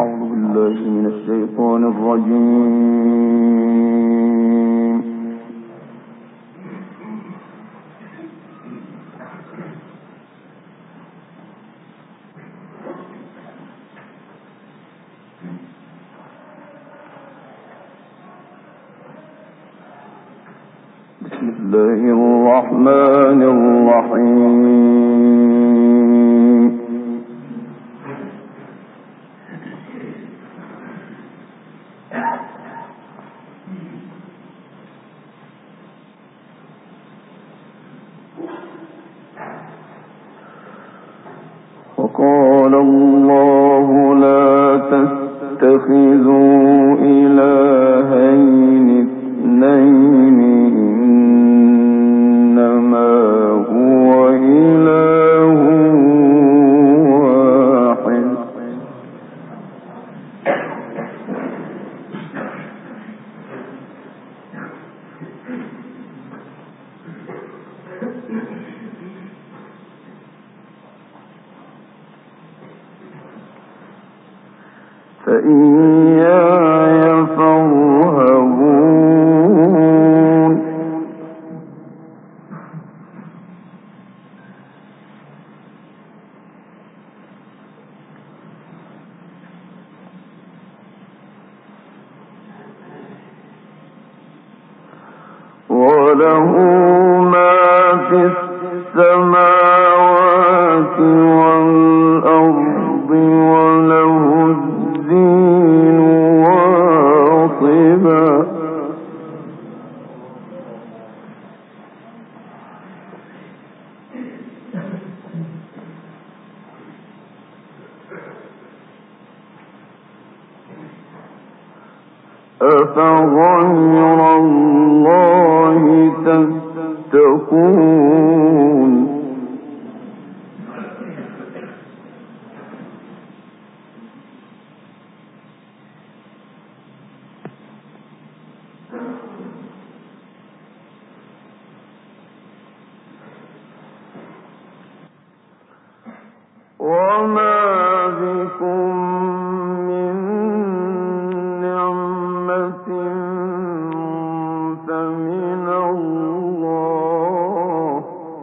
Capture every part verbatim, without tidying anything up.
أعوذ بالله من الشيطان الرجيم. بسم الله الرحمن الرحيم. وقال الله لا تتخذوا إلهين اثنين إنما هو إله واحد فإياي فارهبون. وله ما في السماوات والأرض وله الدين واصبا. أفغير الله تتقون. وما بكم من نعمة فمن الله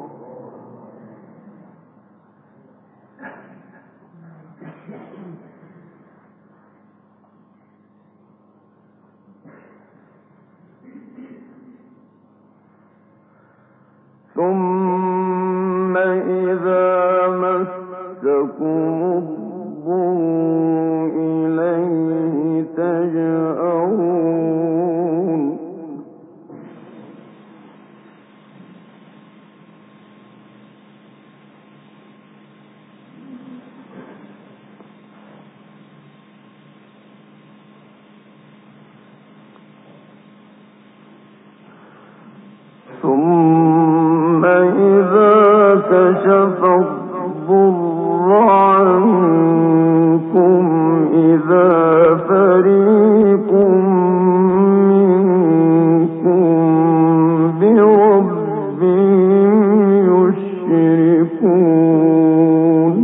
ثم إذا مسكم الضر إليه تجأرون. ثم إذا كشف الضر عنكم إذا فريق منكم بربهم يشركون.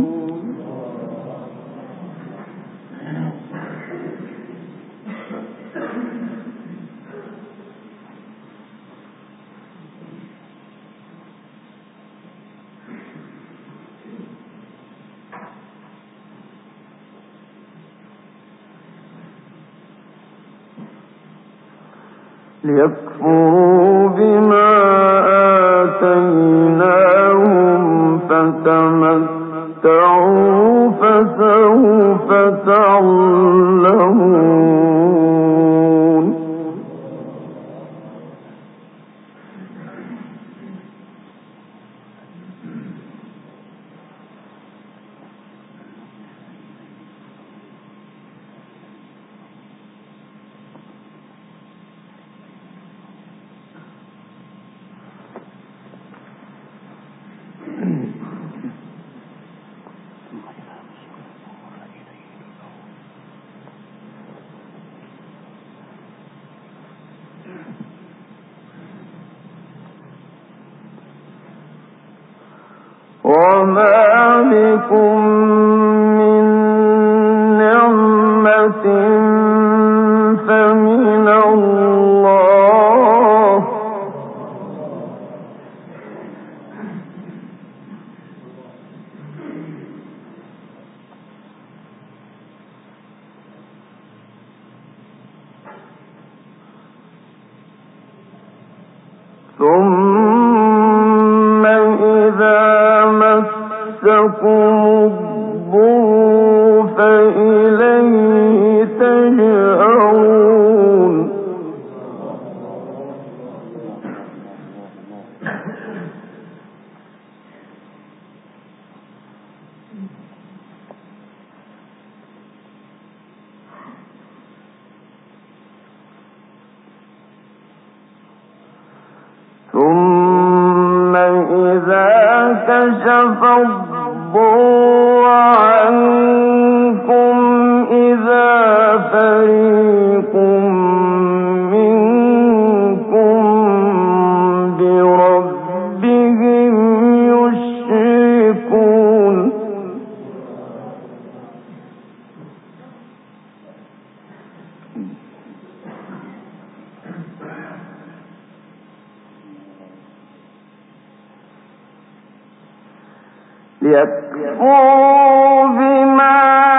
ليكفروا بما آتيناهم فتمتعوا فسوف تعلمون. وما بكم من نعمة فمن الله ثم إذا مسكم الضر فإليه تجأرون ثم إذا كشف الضر عنكم إذا فريق منكم بربهم يشركون ليكفروا بما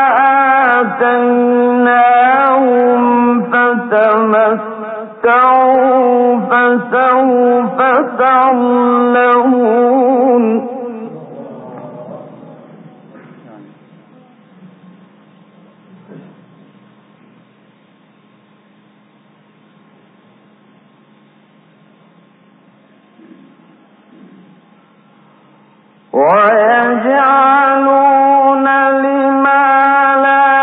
آتيناهم فتمتعوا فسوف تعلمون ويجعلون لما لا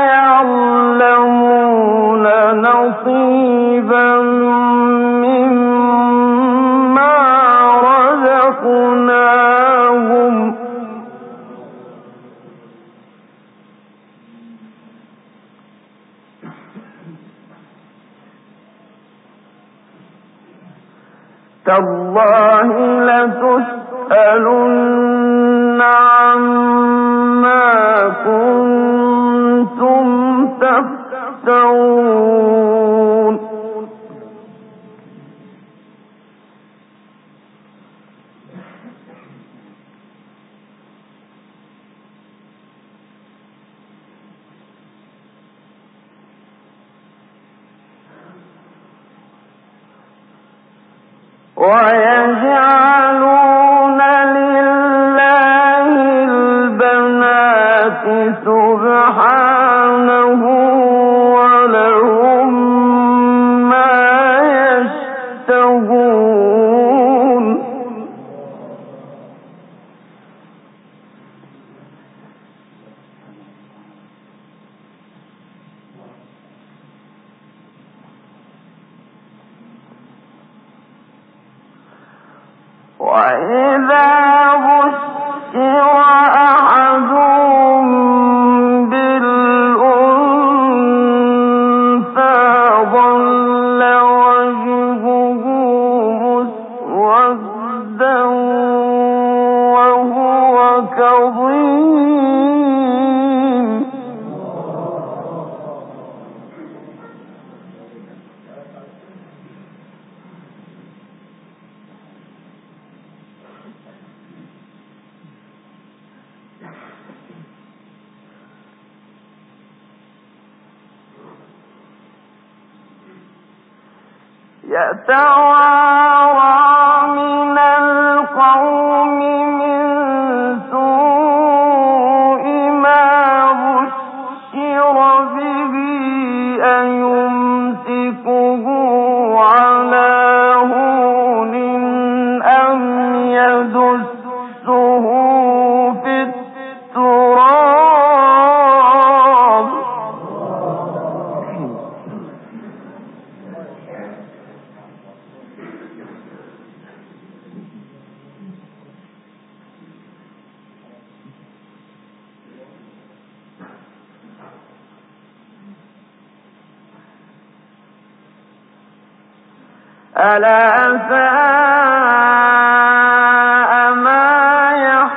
يعلمون نصيبا مما رزقناهم تالله لتسألن عما كنتم تفترون ويجعلون لله البنات سبحانه ولهم ما يشتهون وإذا بشر أحدهم بالأنثى ظل وجهه مسودا وهو كظيم يتوارى من القوم من سوء ما بشر به أيمسكه على هون أم يدسه في التراب ألا ساء ما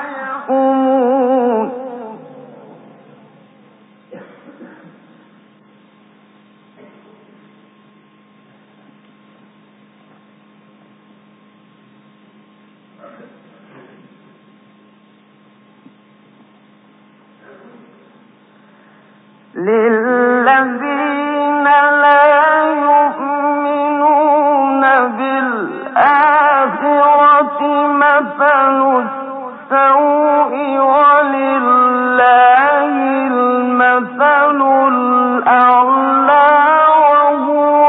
يحكمون للذين لا يؤمنون بالآخرة مثل السوء ولله المثل الأعلى وهو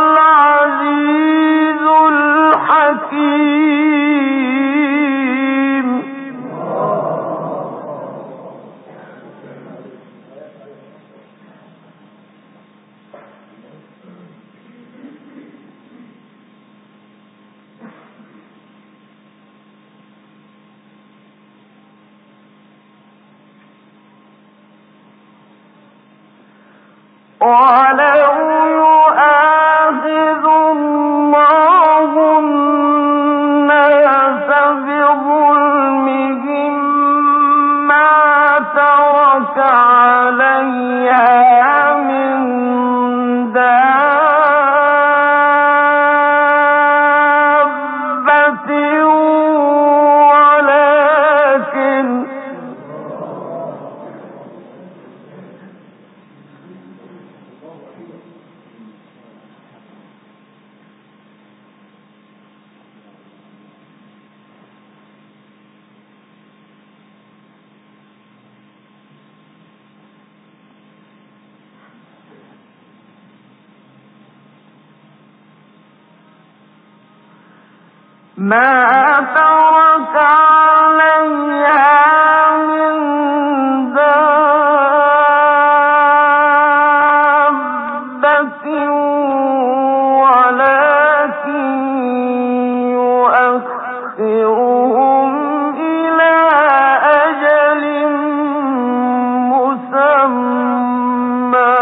العزيز الحكيم. ولو يؤاخذ الله الناس بظلمهم ما ترك عليها من دابة ولكن ما ترك عليها من دابة ولكن يؤخرهم إلى أجل مسمى.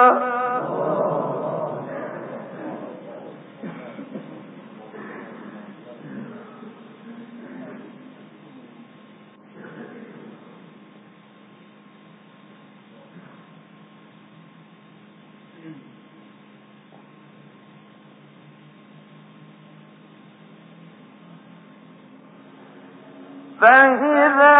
فإذا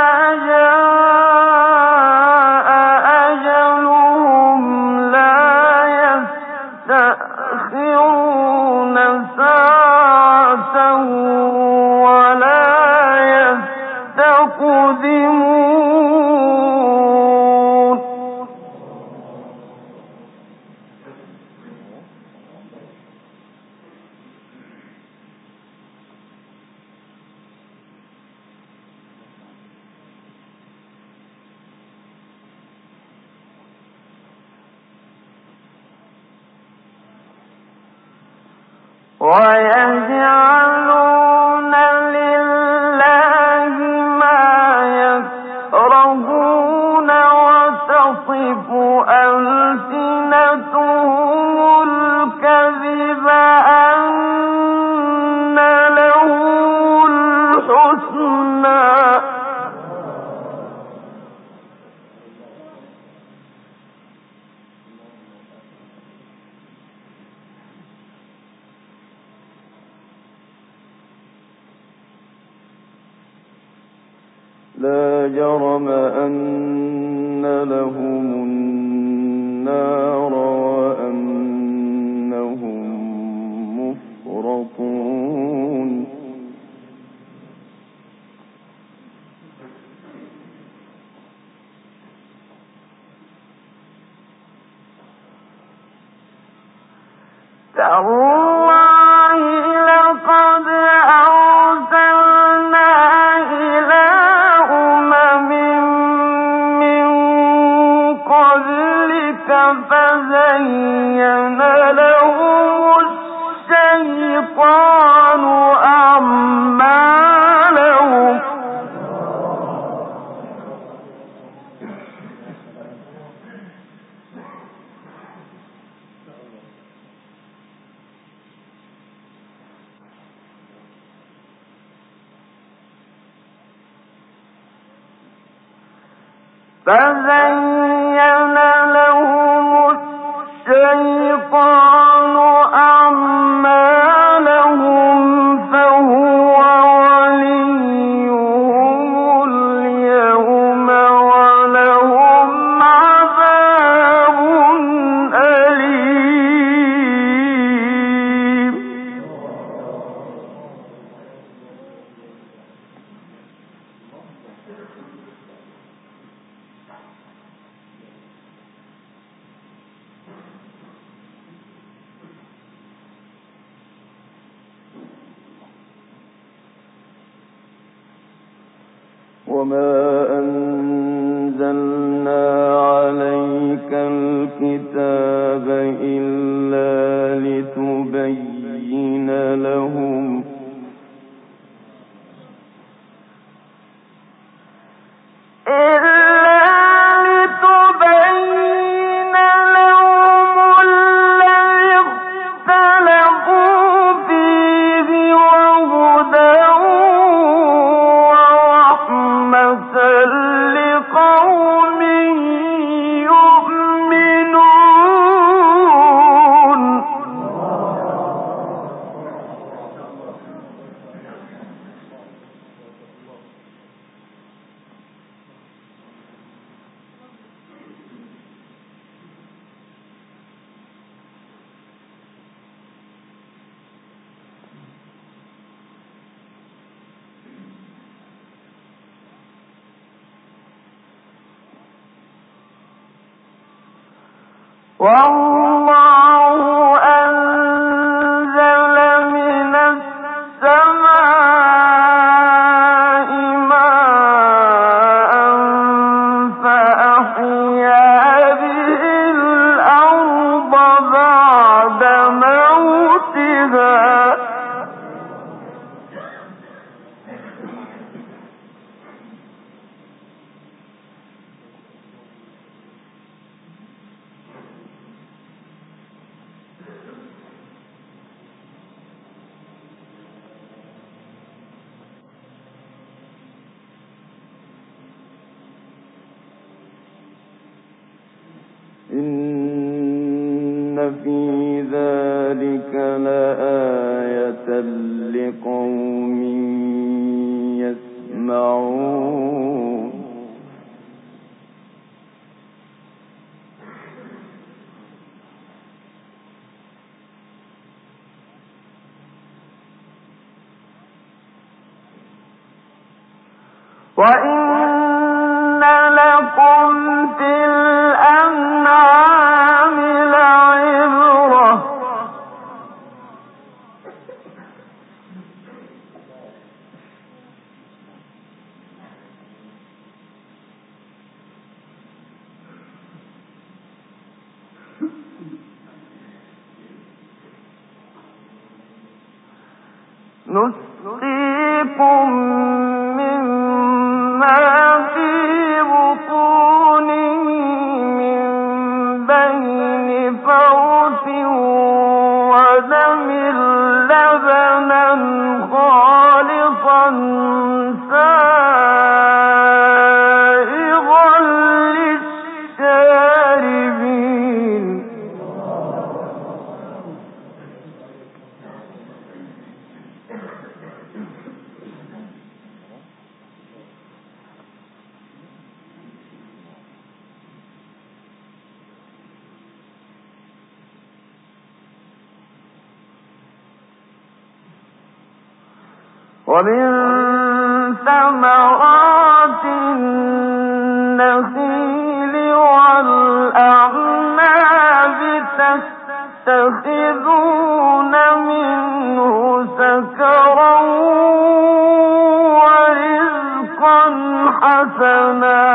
جاء أجلهم لا يستأخرون ساعة ولا يستقدمون. ويجعلون لله ما يكرهون وتصف ألسنتهم الكذب أن لهم الحسنى. لا جرم أن لهم النار وأنهم مفرطون. تالله لقد أرسلنا إلى أمم من قبلك فزين لهم الشيطان أعمالهم فزين لهم الشيطان أعمالهم فهو وليهم اليوم ولهم عذاب وما أنزلنا عليك الكتاب إلا لتبين لهم والله أنزل من السماء ماء فأحيا به الأرض بعد موتها إن في ذلك لآية لقوم يسمعون وإن لكم في الأنعام لعبرة نسقيكم مما في بطونه من بين فرث ودم لبنا خالصا سائغا للشاربين ومن ثمرات النخيل والأعناب تتخذون منه سكرا ورزقا حسنا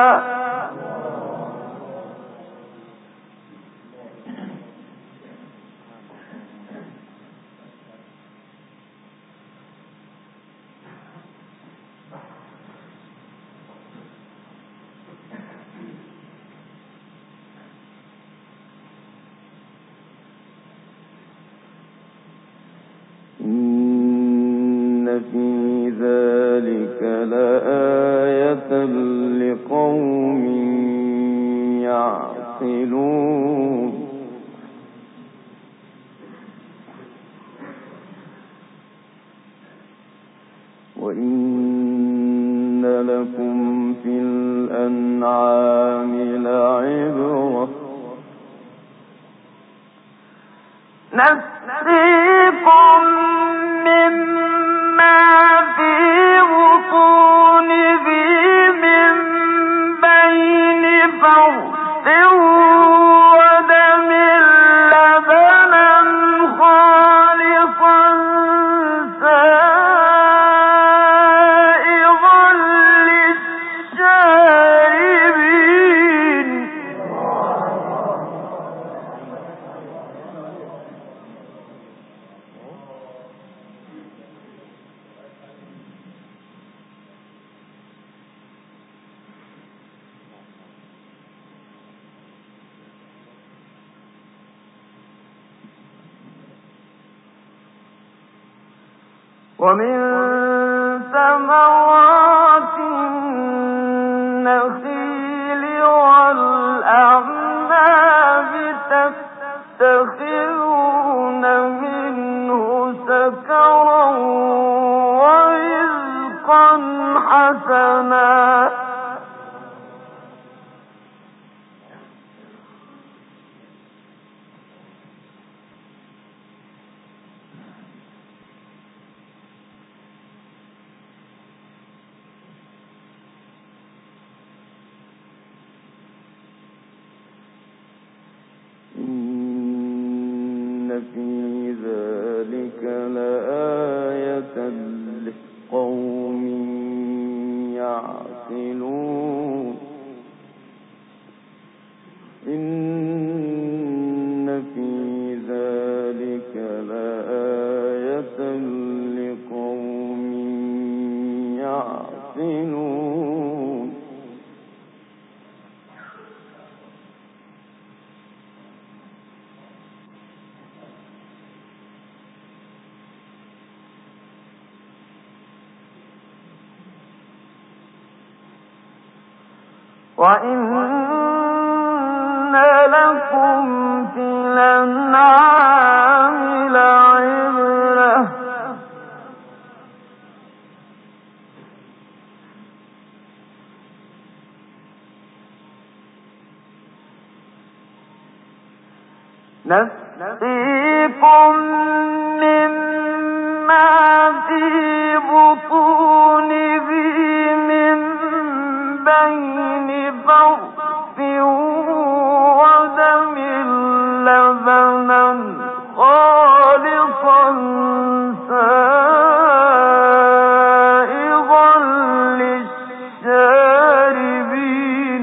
إن في ذلك لآية لقوم يعقلون وإن لكم في الأنعام لعبرة نسقيكم مما في بطونه من بين فرث ودم لبنا خالصا سائغا ومن ثمرات النخيل والأعناب تتخذون منه سكرا ورزقا حسنا في ذلك لآية لقوم يعقلون إن في ذلك لآية لقوم يعقلون وَإِنَّ لَكُمْ فِي الْأَنْعَامِ لَعِبْرَةً ۖ نَسْقِيكُم مِّمَّا فِي بُطُونِهِ مِن بَيْنِ فَرْثٍ وَدَمٍ لَّبَنًا خَالِصًا سَائِغًا لِّلشَّارِبِينَ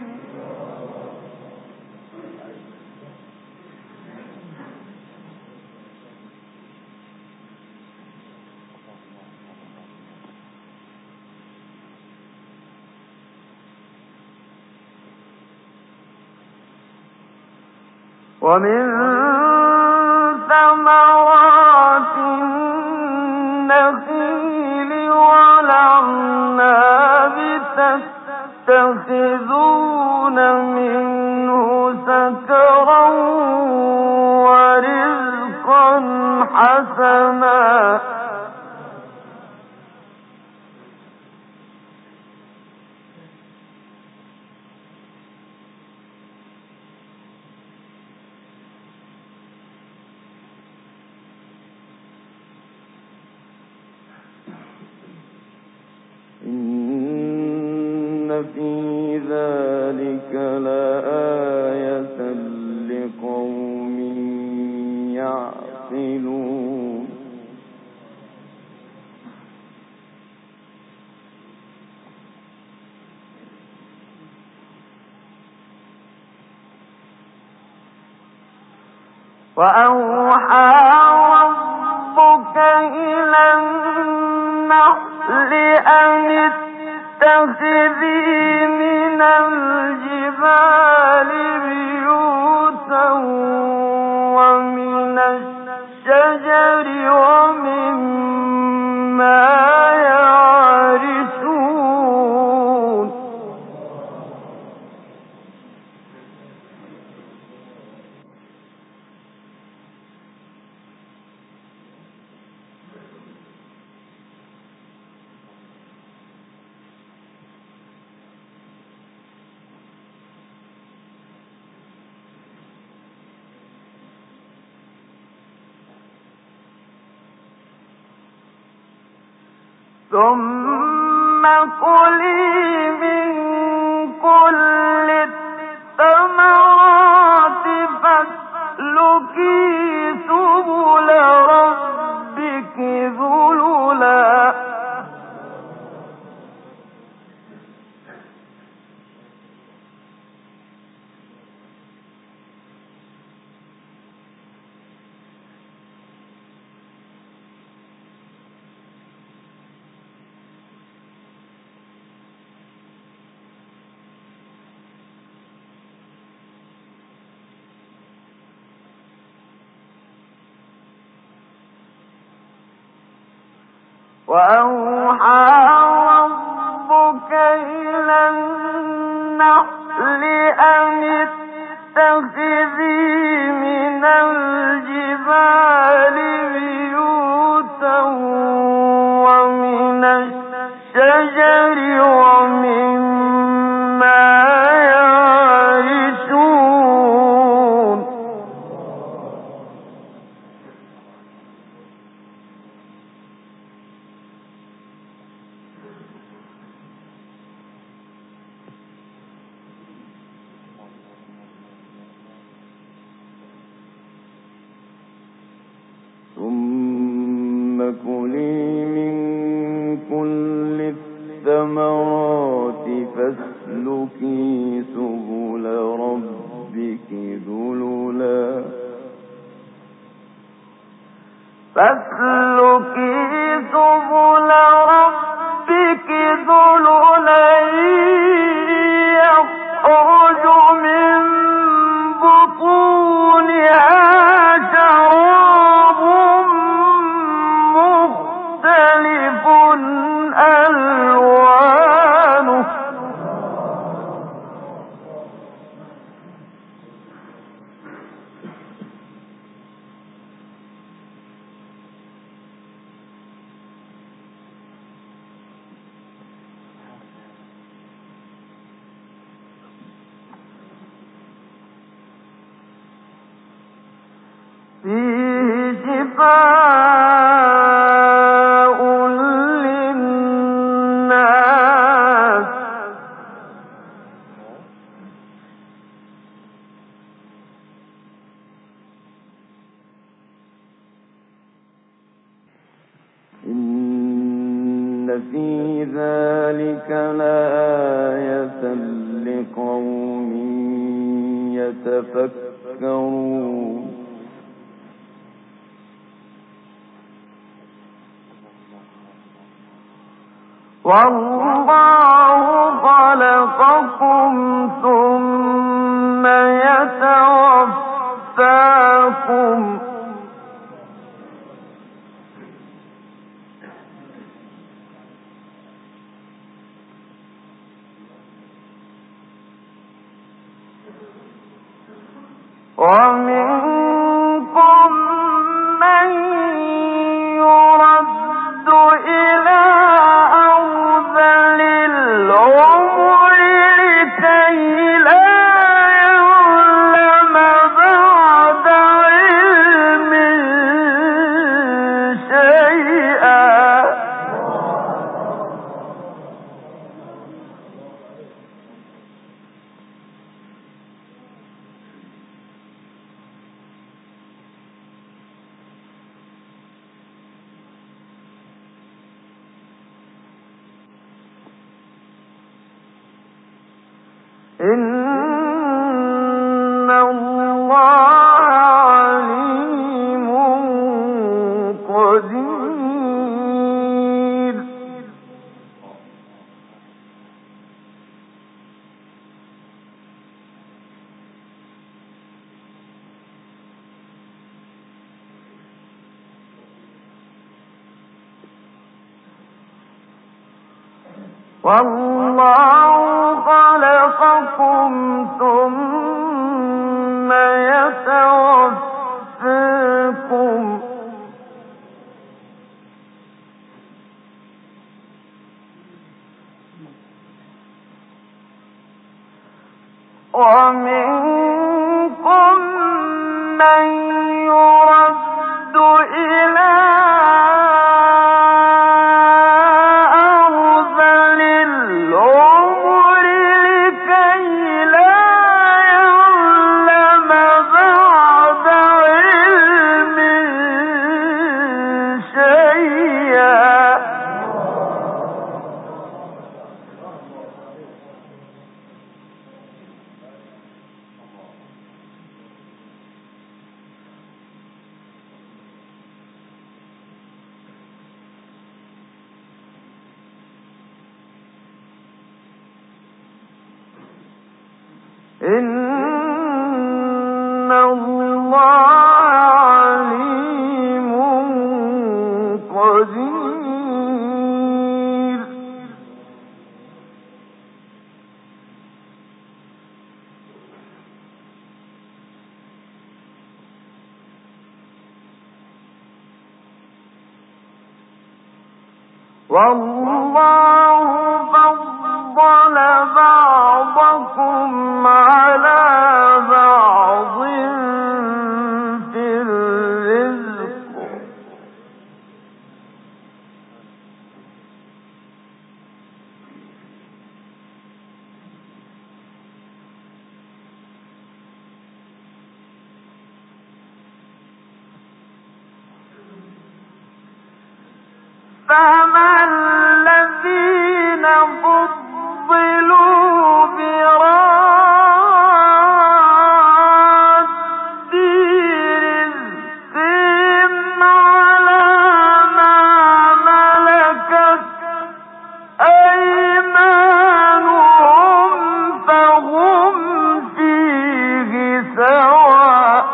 وَمِن ثَمَرَاتِ النَّخِيلِ وَالْأَعْنَابِ تَتَّخِذُونَ مِنْهُ سَكَرًا وَرِزْقًا حَسَنًا إن في ذلك لآية لقوم يعقلون وأوحى ربك إلى النحل أن اتخذي من الجبال بيوتا ومن الشجر ومما يعرشون ثم كلي من كل الثمرات فاسلكي سبل ربك ذللا وأوحى ربك إلى النحل أن اتخذي من الجبال بيوتا ومن الشجر ومما يعرشون ثم كلي من كل الثمرات فاسلكي سبل ربك ذللا فاسلكي سبل ربك ذللا يخرج من بطونها شراب مختلف ألوانه فيه شفاء للناس إن في ذلك لآية لقوم يتفكرون والله خلقكم ثم يتوفاكم ومنكم من يرد إلى إن الله عليم قدير والله خلقكم ثم يتوفاكم ومنكم من يرد إلى إن الله عليم قدير والله فضل بعضكم على بعض في الرزق فما الذين فضلوا براد رزقهم على ما ملكت أيمانهم فهم فيه سواء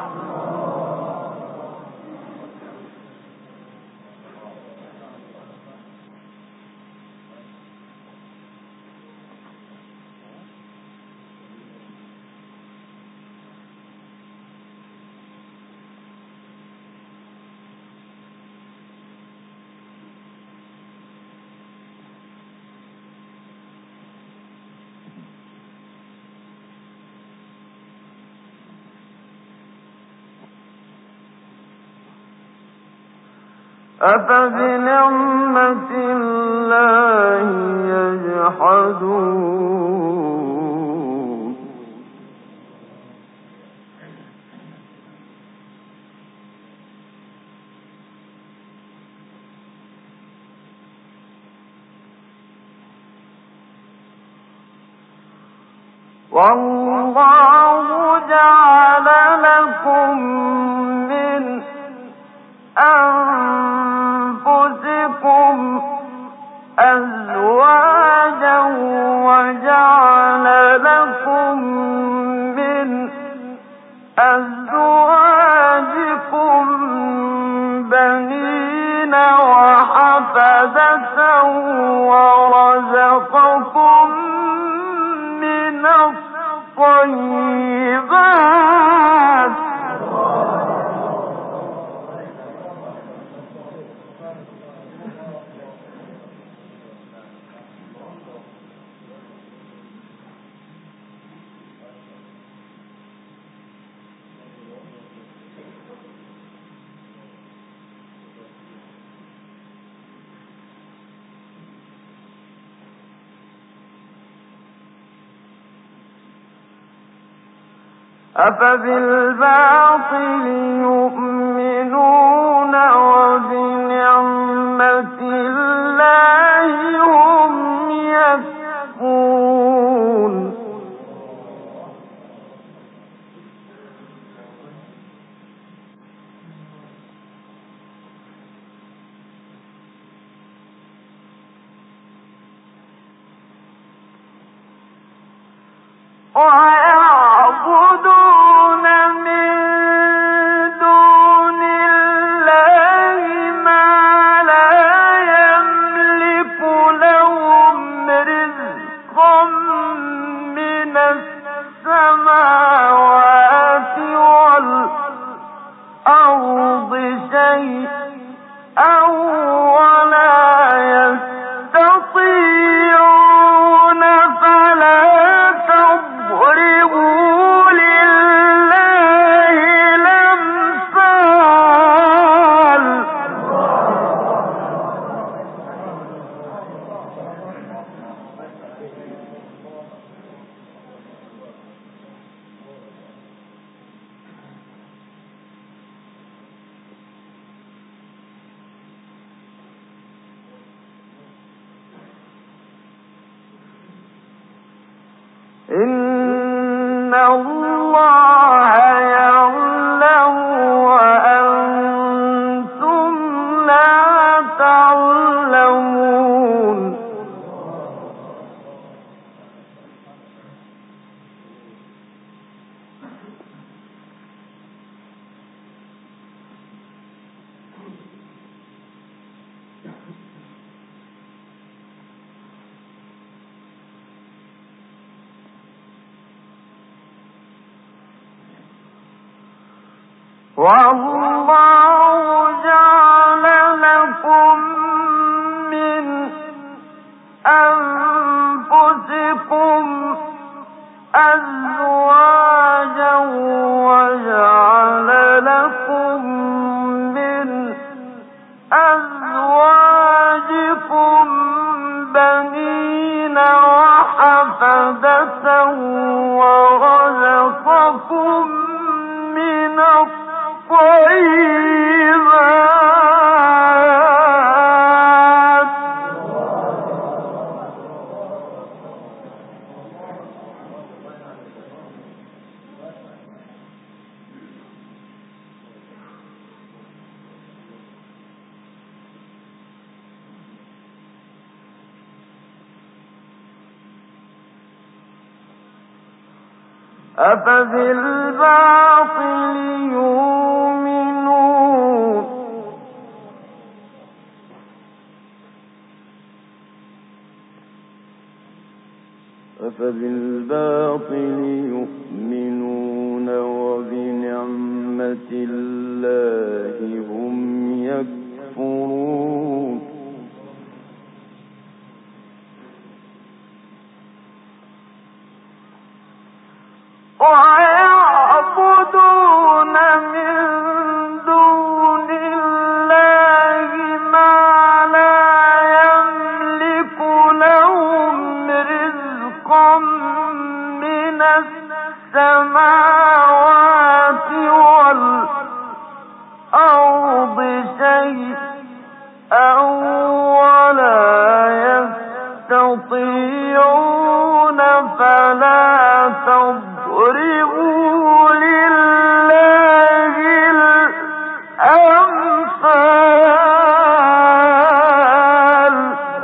أفبنعمة الله يجحدون والله جعل لكم من أنفسكم أزواجا وجعل لكم من أزواجكم بنين وحفدة ورزقكم من الطيبات أفبالباطل يؤمنون وبنعمة الله هم يكفرون ويعبدون من دون الله ما لا يملك لهم رزقا من السماوات والأرض شيئا ولا يستطيعون فلا تضربوا لله الأمثال إن الله يعلم وأنتم لا تعلمون والله جعل لكم من أفبالباطل يؤمنون أفبالباطل يؤمنون وبنعمة الله هم يكفرون ويعبدون من دون الله ما لا يملك لهم رزقا من السماوات والأرض شيئا ولا يستطيعون فلا تضربوا لله الأمثال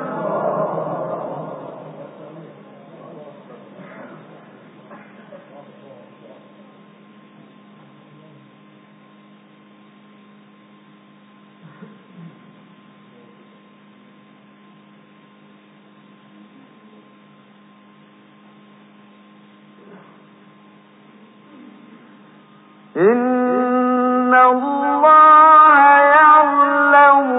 إن الله يعلم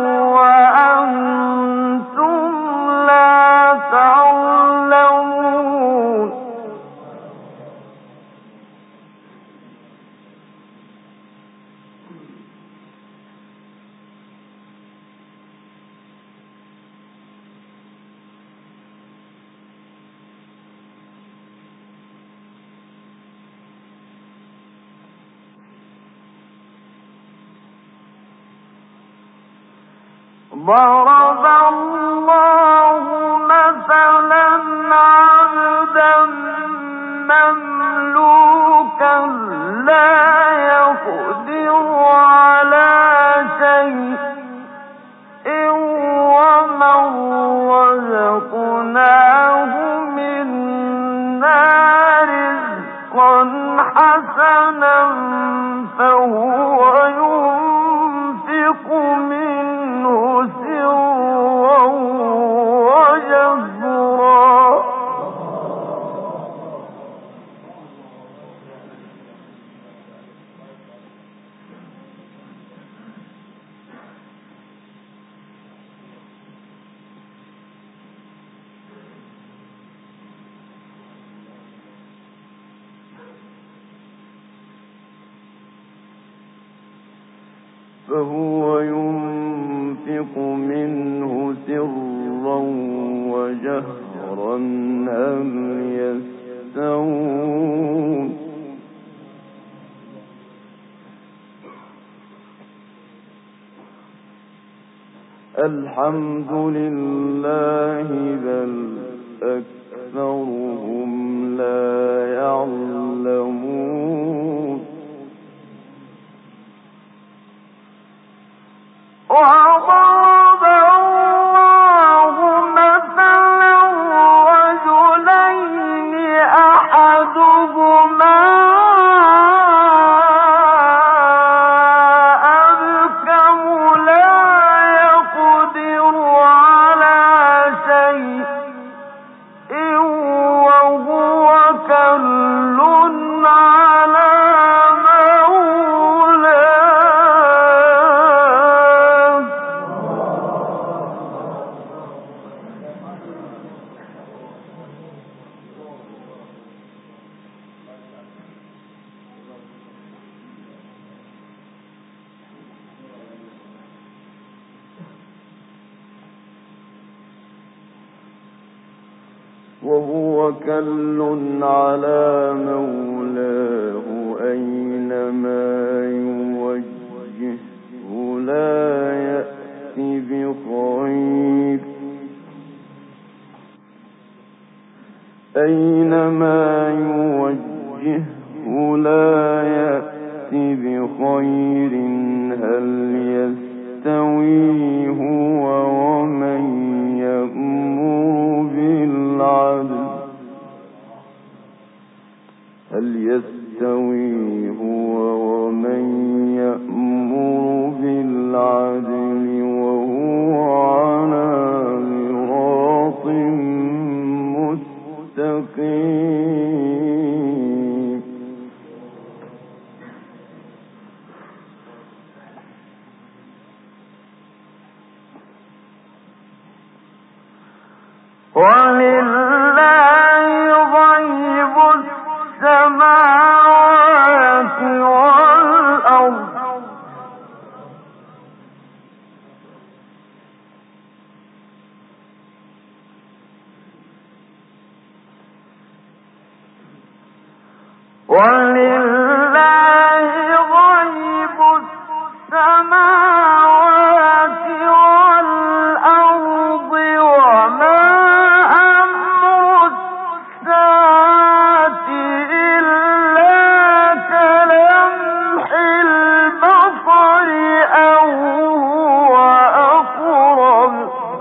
وأنتم لا تعلمون ضرب الله مثلا عبدا مملوكا لا يقدر على شيء ومن رزقناه منا رزقا حسنا فهو ينفق منه سرا وجهرا فهو ينفق منه سرا وجهرا هل يستوون الحمد لله بل أكثرهم لا يعلمون وضرب الله مثلا رجلين أحدهما أبكم لا يقدر على شيء وهو كل على وهو كل على مولاه أينما يوجهه لا يأتي بخير أينما يوجهه لا يأتي بخير هل يستوي هو ومن يأمر بالعدل هل يستوي ولله غيب السماوات والأرض ولله غيب السماوات والأرض وما أمر الساعة إلا كلمح البصر أو هو أقرب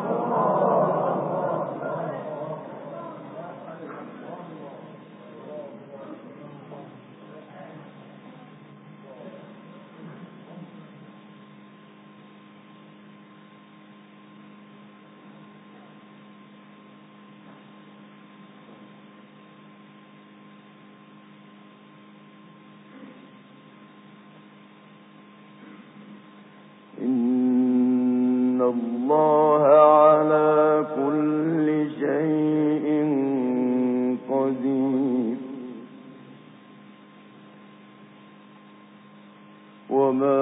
إن الله على كل شيء قدير وما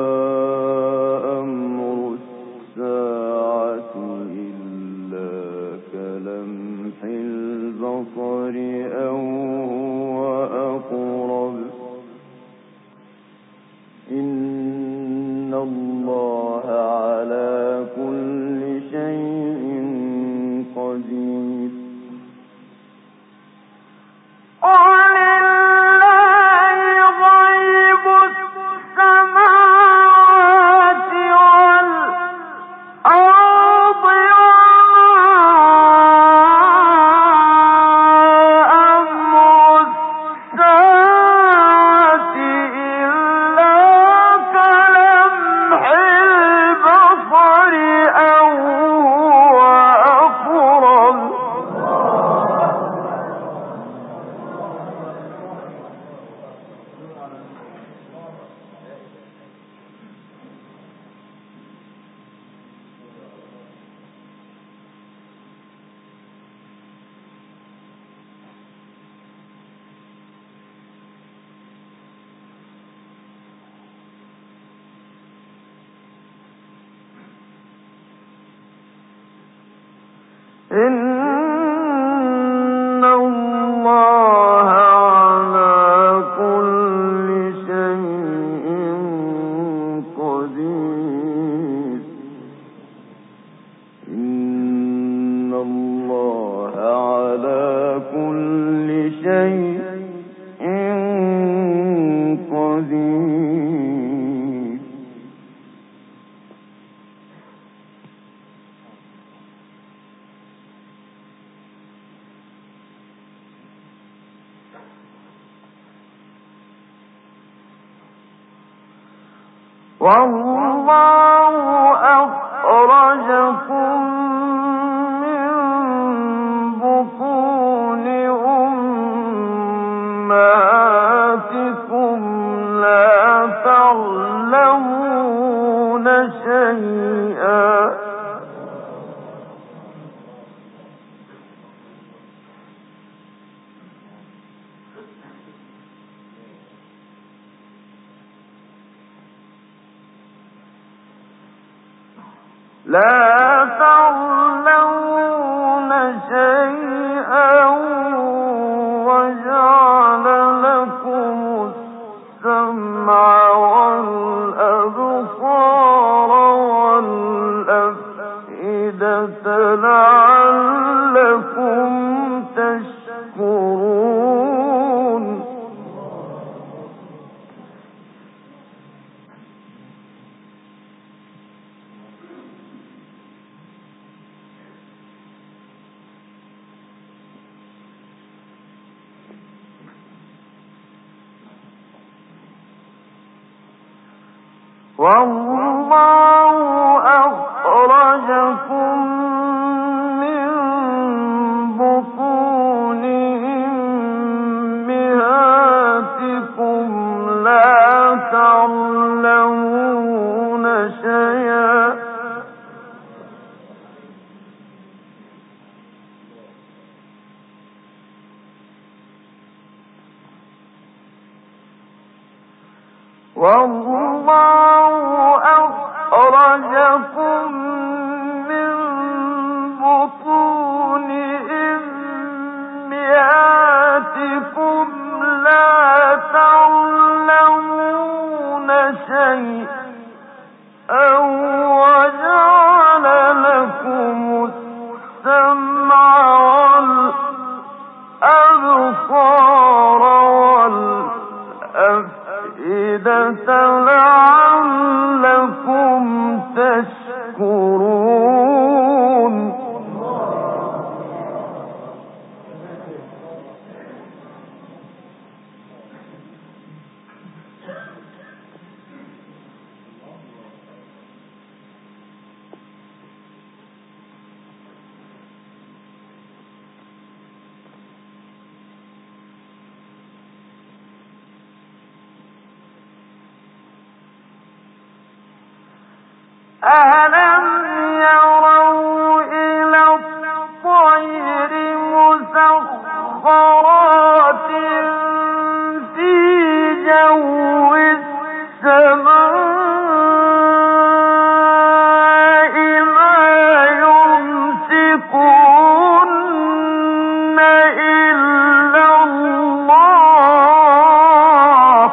أمر الساعة إلا كلمح البصر أو هو أقرب إن الله على كل شيء قدير ولله غيب السماوات والأرض وما أمر الساعة إلا كلمح البصر أو هو أقرب إن الله على كل شيء قدير إن الله على كل شيء قدير والله أخرجكم من بطون أمهاتكم لا تعلمون شيئا لا تعلمون شيئا وجعل لكم السمع والأبصار والأفئدة لعلكم تشكرون والله أخرجكم من بطون أمهاتكم لا تعلمون شيئا والله أخرجكم من بطون أمهاتكم لا تعلمون شيئا وجعل لكم السمع والأبصار والأفئدة لعلكم تشكرون. أَلَمْ يَرَوْا إِلَى الطَّيْرِ مُسَخَّرَاتٍ فِي جَوِّ السَّمَاءِ مَا يُمْسِكُهُنَّ إِلَّا اللَّهُ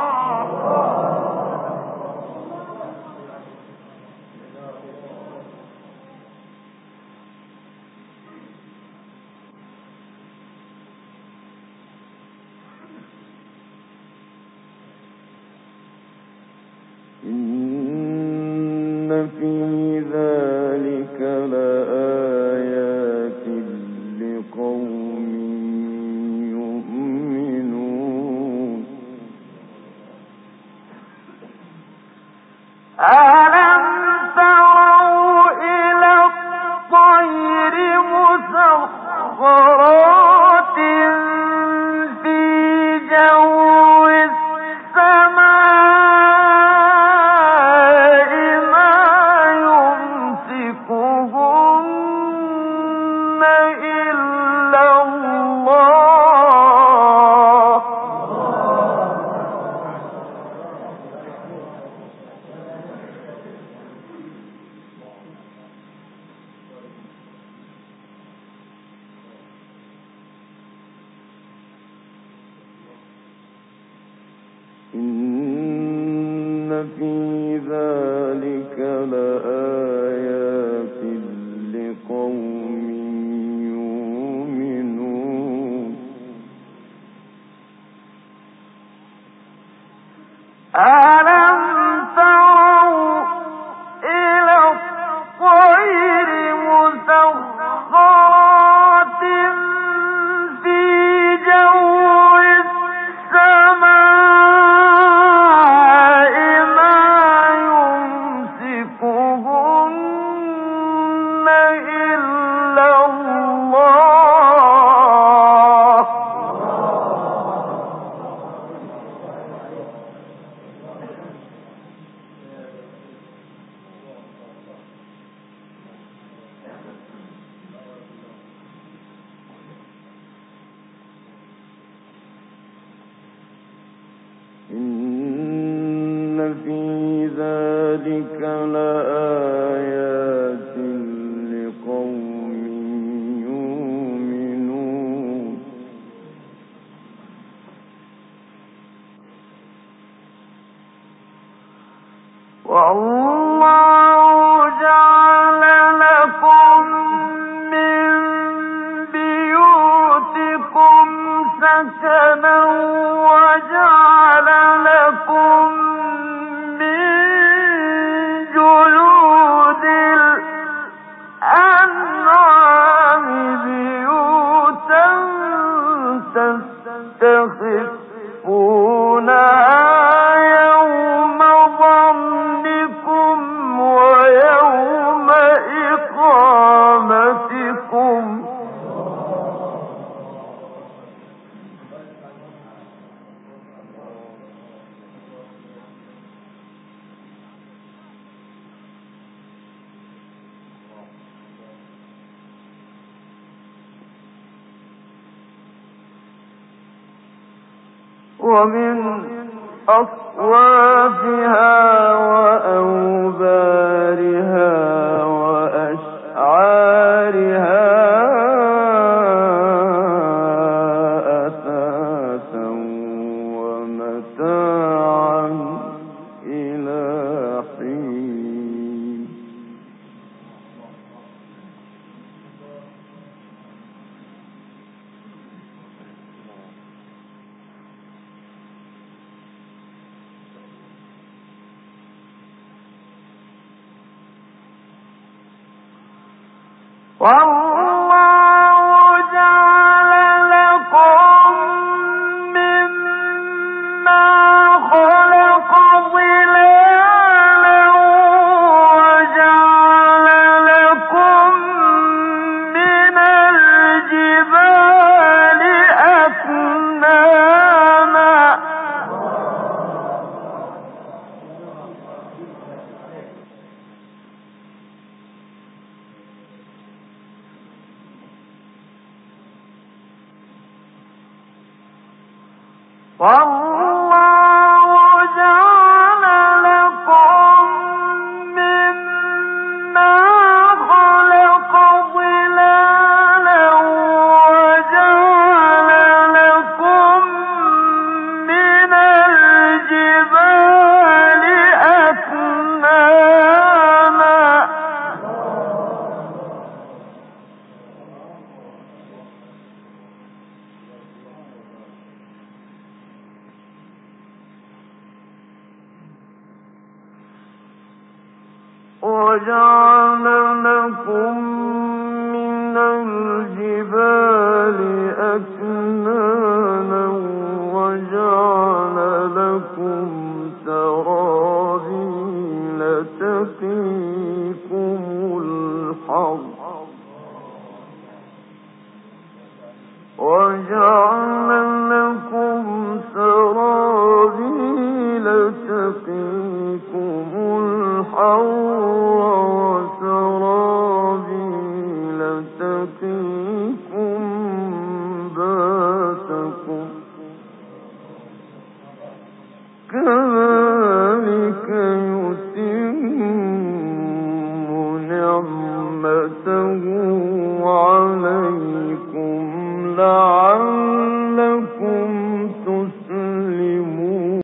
إن في ذلك لآيات لقوم يؤمنون. أَلَمْ تَرَوْا إِلَى الطَّيْرِ مُسَخَّرَاتٍ فِي جَوِّ السَّمَاءِ مَا يُمْسِكُهُنَّ إِلَّا اللَّهُ إن في ذلك لآيات لقوم يؤمنون. أَلَمْ تَرَوْا إِلَى الطَّيْرِ مُسَخَّرَاتٍ فِي جَوِّ السَّمَاءِ مَا يُمْسِكُهُنَّ إِلَّا اللَّهُ إن في ذلك لآيات لقوم يؤمنون. والله جعل لكم من بيوتكم سكنا وجعل لكم من جلود الأنعام بيوتا تستخفونها يوم ظنكم ويوم إقامتكم ومن أصوافها وأوبارها وأشعارها أثاثا ومتاعا إلى حين. والله جعل لكم مما خلق ظلالا وجعل لكم من الجبال أكنانا والله جعل لكم مما خلق ظلالا وجعل لكم من الجبال أكنانا وجعل لكم من الجبال أكنانا وجعل لكم سرابيل تقيكم الحر وجعل لكم سرابيل تقيكم الحر وسرابيل تقيكم